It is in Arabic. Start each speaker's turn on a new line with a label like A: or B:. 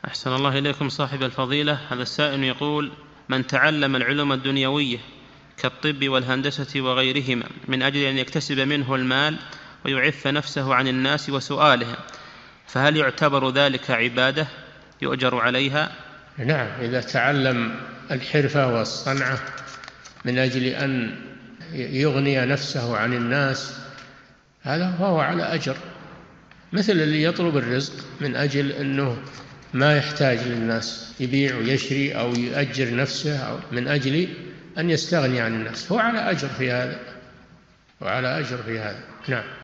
A: أحسن الله إليكم صاحب الفضيلة. هذا السائل يقول: من تعلم العلوم الدنيوية كالطب والهندسة وغيرهما من أجل أن يكتسب منه المال ويعف نفسه عن الناس وسؤالهم، فهل يعتبر ذلك عبادة يؤجر عليها؟
B: نعم، إذا تعلم الحرفة والصنعة من أجل أن يغني نفسه عن الناس، هذا هو على أجر، مثل اللي يطلب الرزق من أجل أنه ما يحتاج للناس، يبيع ويشري أو يؤجر نفسه أو من أجل أن يستغني عن الناس، هو على أجر في هذا، وعلى أجر في هذا. نعم.